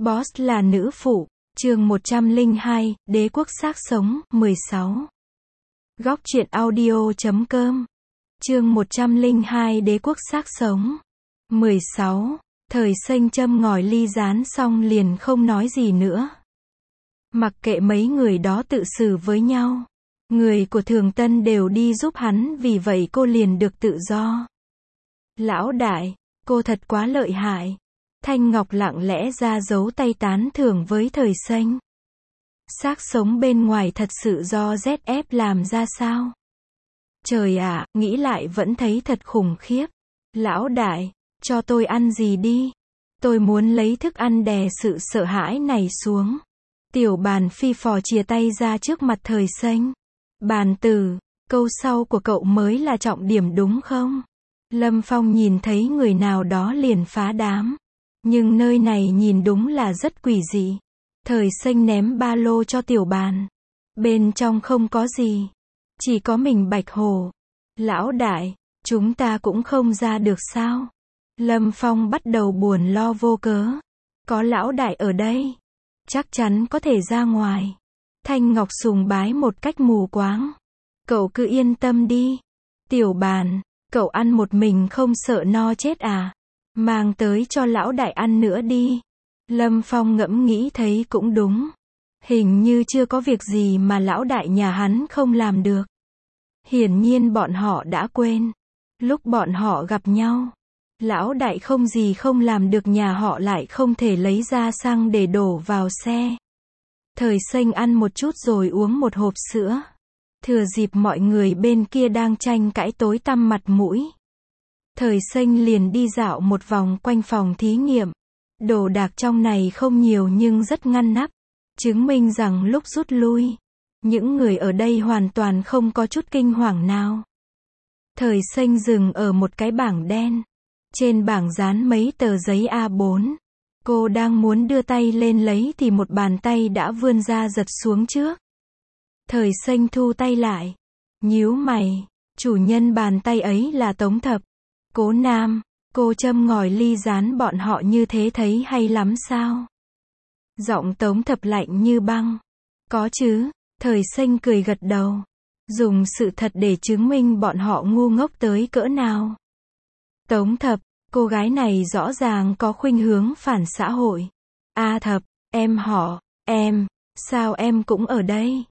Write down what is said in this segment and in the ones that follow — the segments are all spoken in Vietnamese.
Boss là nữ phụ, chương 102, Đế quốc xác sống, 16. Góc truyện audio.com. Chương 102 Đế quốc xác sống. 16. Thời xanh châm ngòi ly rán xong liền không nói gì nữa. Mặc kệ mấy người đó tự xử với nhau. Người của Thường Tân đều đi giúp hắn, vì vậy cô liền được tự do. Lão đại, cô thật quá lợi hại. Thanh Ngọc lặng lẽ ra giấu tay tán thưởng với Thời xanh. Xác sống bên ngoài thật sự do ZF làm ra sao? Trời ạ, nghĩ lại vẫn thấy thật khủng khiếp. Lão đại, cho tôi ăn gì đi. Tôi muốn lấy thức ăn đè sự sợ hãi này xuống. Tiểu Bàn phi phò chìa tay ra trước mặt Thời xanh. Bàn tử, câu sau của cậu mới là trọng điểm đúng không? Lâm Phong nhìn thấy người nào đó liền phá đám. Nhưng nơi này nhìn đúng là rất quỷ dị. Thời xanh ném ba lô cho Tiểu Bàn. Bên trong không có gì. Chỉ có mình Bạch Hổ. Lão đại, chúng ta cũng không ra được sao? Lâm Phong bắt đầu buồn lo vô cớ. Có lão đại ở đây. Chắc chắn có thể ra ngoài. Thanh Ngọc sùng bái một cách mù quáng. Cậu cứ yên tâm đi. Tiểu Bàn, cậu ăn một mình không sợ no chết à? Mang tới cho lão đại ăn nữa đi. Lâm Phong ngẫm nghĩ thấy cũng đúng. Hình như chưa có việc gì mà lão đại nhà hắn không làm được. Hiển nhiên bọn họ đã quên. Lúc bọn họ gặp nhau, lão đại không gì không làm được, nhà họ lại không thể lấy ra xăng để đổ vào xe. Thời xanh ăn một chút rồi uống một hộp sữa. Thừa dịp mọi người bên kia đang tranh cãi tối tăm mặt mũi. Thời xanh liền đi dạo một vòng quanh phòng thí nghiệm. Đồ đạc trong này không nhiều nhưng rất ngăn nắp. Chứng minh rằng lúc rút lui, những người ở đây hoàn toàn không có chút kinh hoàng nào. Thời xanh dừng ở một cái bảng đen. Trên bảng dán mấy tờ giấy A4. Cô đang muốn đưa tay lên lấy thì một bàn tay đã vươn ra giật xuống trước. Thời xanh thu tay lại. Nhíu mày, chủ nhân bàn tay ấy là Tống Thập. Cố Nam, cô châm ngòi ly rán bọn họ như thế thấy hay lắm sao? Giọng Tống Thập lạnh như băng. Có chứ, Thời xanh cười gật đầu. Dùng sự thật để chứng minh bọn họ ngu ngốc tới cỡ nào. Tống Thập, cô gái này rõ ràng có khuynh hướng phản xã hội. A Thập, em họ, em, sao em cũng ở đây?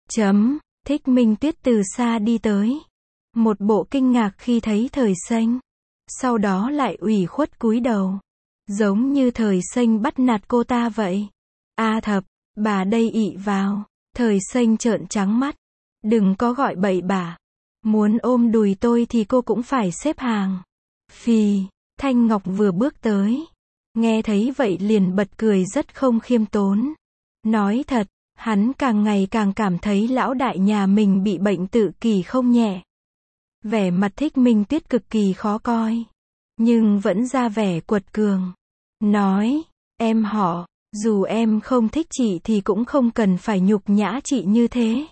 Thích Minh Tuyết từ xa đi tới. Một bộ kinh ngạc khi thấy Thời xanh. Sau đó lại ủy khuất cúi đầu. Giống như Thời xanh bắt nạt cô ta vậy. A Thập, bà đây ị vào. Thời xanh trợn trắng mắt. Đừng có gọi bậy bạ. Muốn ôm đùi tôi thì cô cũng phải xếp hàng. Phì, Thanh Ngọc vừa bước tới. Nghe thấy vậy liền bật cười rất không khiêm tốn. Nói thật, hắn càng ngày càng cảm thấy lão đại nhà mình bị bệnh tự kỷ không nhẹ. Vẻ mặt Thích Minh Tuyết cực kỳ khó coi. Nhưng vẫn ra vẻ quật cường. Nói, em họ, dù em không thích chị thì cũng không cần phải nhục nhã chị như thế.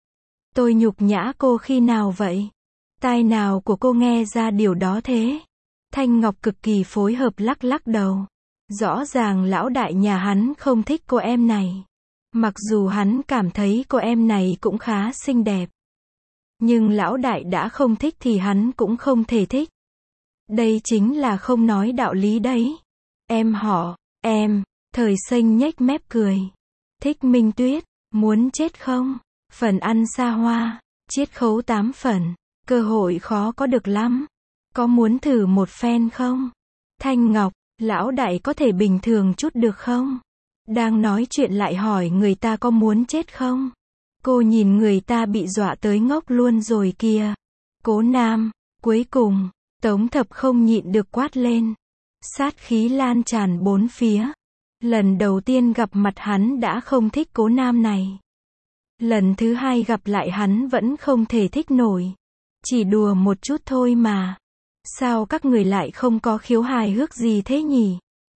Tôi nhục nhã cô khi nào vậy? Tai nào của cô nghe ra điều đó thế? Thanh Ngọc cực kỳ phối hợp lắc lắc đầu. Rõ ràng lão đại nhà hắn không thích cô em này. Mặc dù hắn cảm thấy cô em này cũng khá xinh đẹp. Nhưng lão đại đã không thích thì hắn cũng không thể thích. Đây chính là không nói đạo lý đấy. Em họ, em, Thời xanh nhếch mép cười. Thích Minh Tuyết, muốn chết không? Phần ăn xa hoa, chiết khấu 8 phần. Cơ hội khó có được lắm. Có muốn thử một phen không? Thanh Ngọc, lão đại có thể bình thường chút được không? Đang nói chuyện lại hỏi người ta có muốn chết không? Cô nhìn người ta bị dọa tới ngốc luôn rồi kìa. Cố Nam, cuối cùng, Tống Thập không nhịn được quát lên. Sát khí lan tràn bốn phía. Lần đầu tiên gặp mặt hắn đã không thích Cố Nam này. Lần thứ hai gặp lại hắn vẫn không thể thích nổi. Chỉ đùa một chút thôi mà. Sao các người lại không có khiếu hài hước gì thế nhỉ?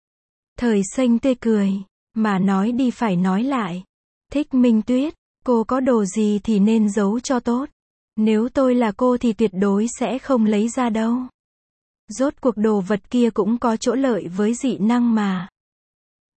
Thời xanh tươi cười. Mà nói đi phải nói lại. Thích Minh Tuyết, cô có đồ gì thì nên giấu cho tốt. Nếu tôi là cô thì tuyệt đối sẽ không lấy ra đâu. Rốt cuộc đồ vật kia cũng có chỗ lợi với dị năng mà.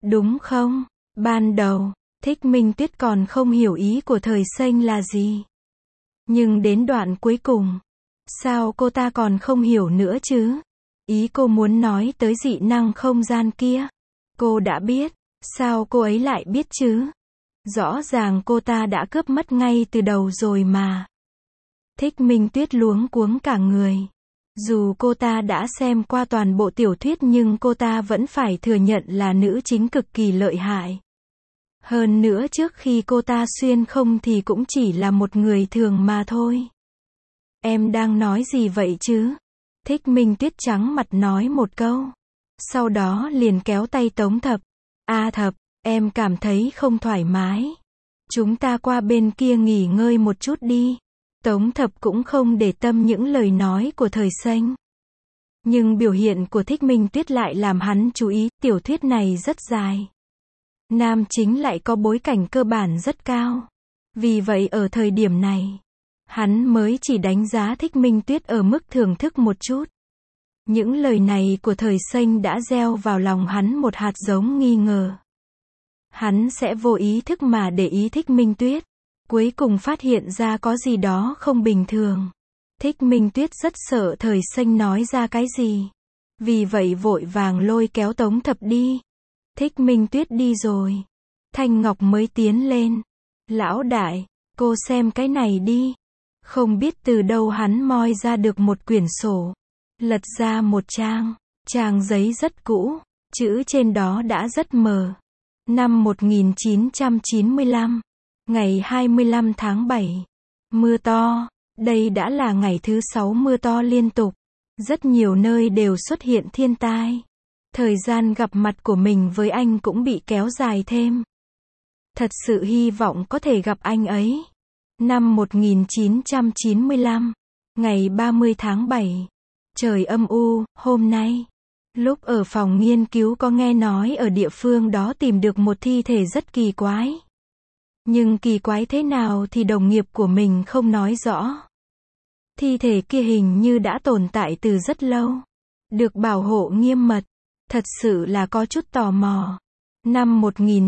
đúng không? Ban đầu, Thích Minh Tuyết còn không hiểu ý của Thời Xanh là gì. Nhưng đến đoạn cuối cùng, sao cô ta còn không hiểu nữa chứ? Ý cô muốn nói tới dị năng không gian kia. Cô đã biết, sao cô ấy lại biết chứ? Rõ ràng cô ta đã cướp mất ngay từ đầu rồi mà. Thích Minh Tuyết luống cuống cả người. Dù cô ta đã xem qua toàn bộ tiểu thuyết nhưng cô ta vẫn phải thừa nhận là nữ chính cực kỳ lợi hại. Hơn nữa trước khi cô ta xuyên không thì cũng chỉ là một người thường mà thôi. Em đang nói gì vậy chứ? Thích Minh Tuyết trắng mặt nói một câu. Sau đó liền kéo tay Tống Thập. A Thập, em cảm thấy không thoải mái. Chúng ta qua bên kia nghỉ ngơi một chút đi. Tống Thập cũng không để tâm những lời nói của Thời Xanh. Nhưng biểu hiện của Thích Minh Tuyết lại làm hắn chú ý, tiểu thuyết này rất dài. Nam chính lại có bối cảnh cơ bản rất cao. Vì vậy ở thời điểm này, hắn mới chỉ đánh giá Thích Minh Tuyết ở mức thưởng thức một chút. Những lời này của Thời Xanh đã gieo vào lòng hắn một hạt giống nghi ngờ. Hắn sẽ vô ý thức mà để ý Thích Minh Tuyết. Cuối cùng phát hiện ra có gì đó không bình thường. Thích Minh Tuyết rất sợ Thời Xanh nói ra cái gì. Vì vậy vội vàng lôi kéo Tống Thập đi. Thích Minh Tuyết đi rồi. Thanh Ngọc mới tiến lên. Lão đại, cô xem cái này đi. Không biết từ đâu hắn moi ra được một quyển sổ. Lật ra một trang. Trang giấy rất cũ. Chữ trên đó đã rất mờ. Năm 1995. Ngày 25 tháng 7. Mưa to. Đây đã là ngày thứ 6 mưa to liên tục. Rất nhiều nơi đều xuất hiện thiên tai. Thời gian gặp mặt của mình với anh cũng bị kéo dài thêm. Thật sự hy vọng có thể gặp anh ấy. Năm 1995. Ngày 30 tháng 7. Trời âm u, hôm nay. Lúc ở phòng nghiên cứu có nghe nói ở địa phương đó tìm được một thi thể rất kỳ quái. Nhưng kỳ quái thế nào thì đồng nghiệp của mình không nói rõ. Thi thể kia hình như đã tồn tại từ rất lâu. Được bảo hộ nghiêm mật. Thật sự là có chút tò mò. Năm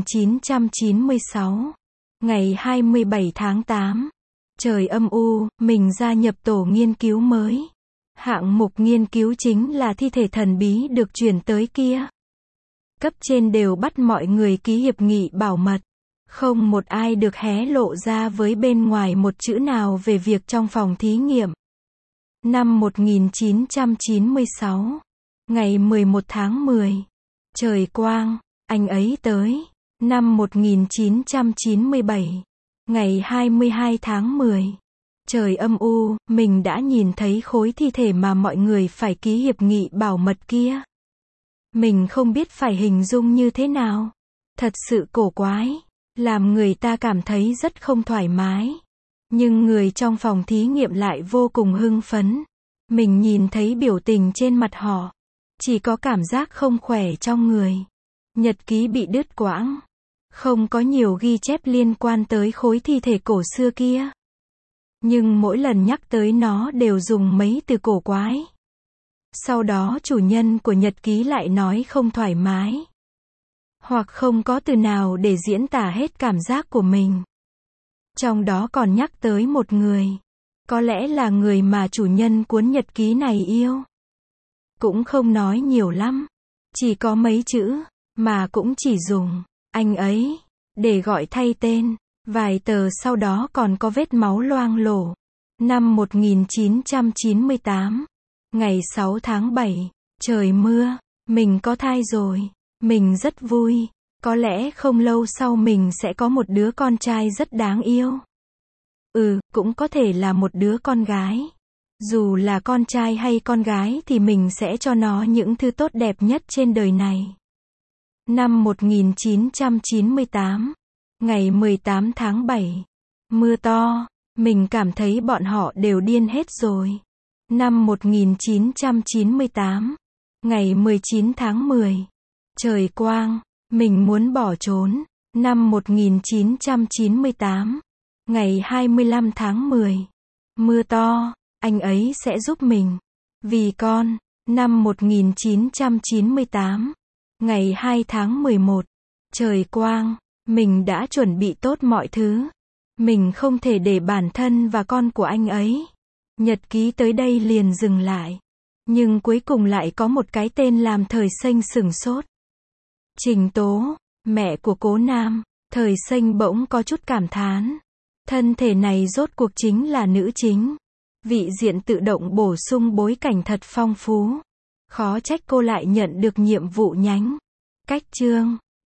1996. Ngày 27 tháng 8. Trời âm u, mình gia nhập tổ nghiên cứu mới. Hạng mục nghiên cứu chính là thi thể thần bí được chuyển tới kia. Cấp trên đều bắt mọi người ký hiệp nghị bảo mật. Không một ai được hé lộ ra với bên ngoài một chữ nào về việc trong phòng thí nghiệm. Năm 1996. Ngày 11 tháng 10. Trời quang, anh ấy tới. Năm 1997. Ngày 22 tháng 10. Trời âm u, mình đã nhìn thấy khối thi thể mà mọi người phải ký hiệp nghị bảo mật kia. Mình không biết phải hình dung như thế nào. Thật sự cổ quái. Làm người ta cảm thấy rất không thoải mái. Nhưng người trong phòng thí nghiệm lại vô cùng hưng phấn. Mình nhìn thấy biểu tình trên mặt họ. Chỉ có cảm giác không khỏe trong người. Nhật ký bị đứt quãng. Không có nhiều ghi chép liên quan tới khối thi thể cổ xưa kia. Nhưng mỗi lần nhắc tới nó đều dùng mấy từ cổ quái. Sau đó chủ nhân của nhật ký lại nói không thoải mái. Hoặc không có từ nào để diễn tả hết cảm giác của mình. Trong đó còn nhắc tới một người. Có lẽ là người mà chủ nhân cuốn nhật ký này yêu. Cũng không nói nhiều lắm. Chỉ có mấy chữ, mà cũng chỉ dùng, anh ấy, để gọi thay tên. Vài tờ sau đó còn có vết máu loang lổ. Năm 1998. Ngày 6 tháng 7. Trời mưa. Mình có thai rồi. Mình rất vui. Có lẽ không lâu sau mình sẽ có một đứa con trai rất đáng yêu. Cũng có thể là một đứa con gái. Dù là con trai hay con gái thì mình sẽ cho nó những thứ tốt đẹp nhất trên đời này. Năm 1998. Ngày 18 tháng 7. Mưa to. Mình cảm thấy bọn họ đều điên hết rồi. Năm 1998. Ngày 19 tháng 10. Trời quang. Mình muốn bỏ trốn. Năm 1998. Ngày 25 tháng 10. Mưa to. Anh ấy sẽ giúp mình. Vì con. Năm 1998. Ngày 2 tháng 11. Trời quang, mình đã chuẩn bị tốt mọi thứ. Mình không thể để bản thân và con của anh ấy. Nhật ký tới đây liền dừng lại. Nhưng cuối cùng lại có một cái tên làm Thời Xanh sửng sốt. Trình Tố, mẹ của Cố Nam. Thời Xanh bỗng có chút cảm thán. Thân thể này rốt cuộc chính là nữ chính. Vị diện tự động bổ sung bối cảnh thật phong phú. Khó trách cô lại nhận được nhiệm vụ nhánh. Cách chương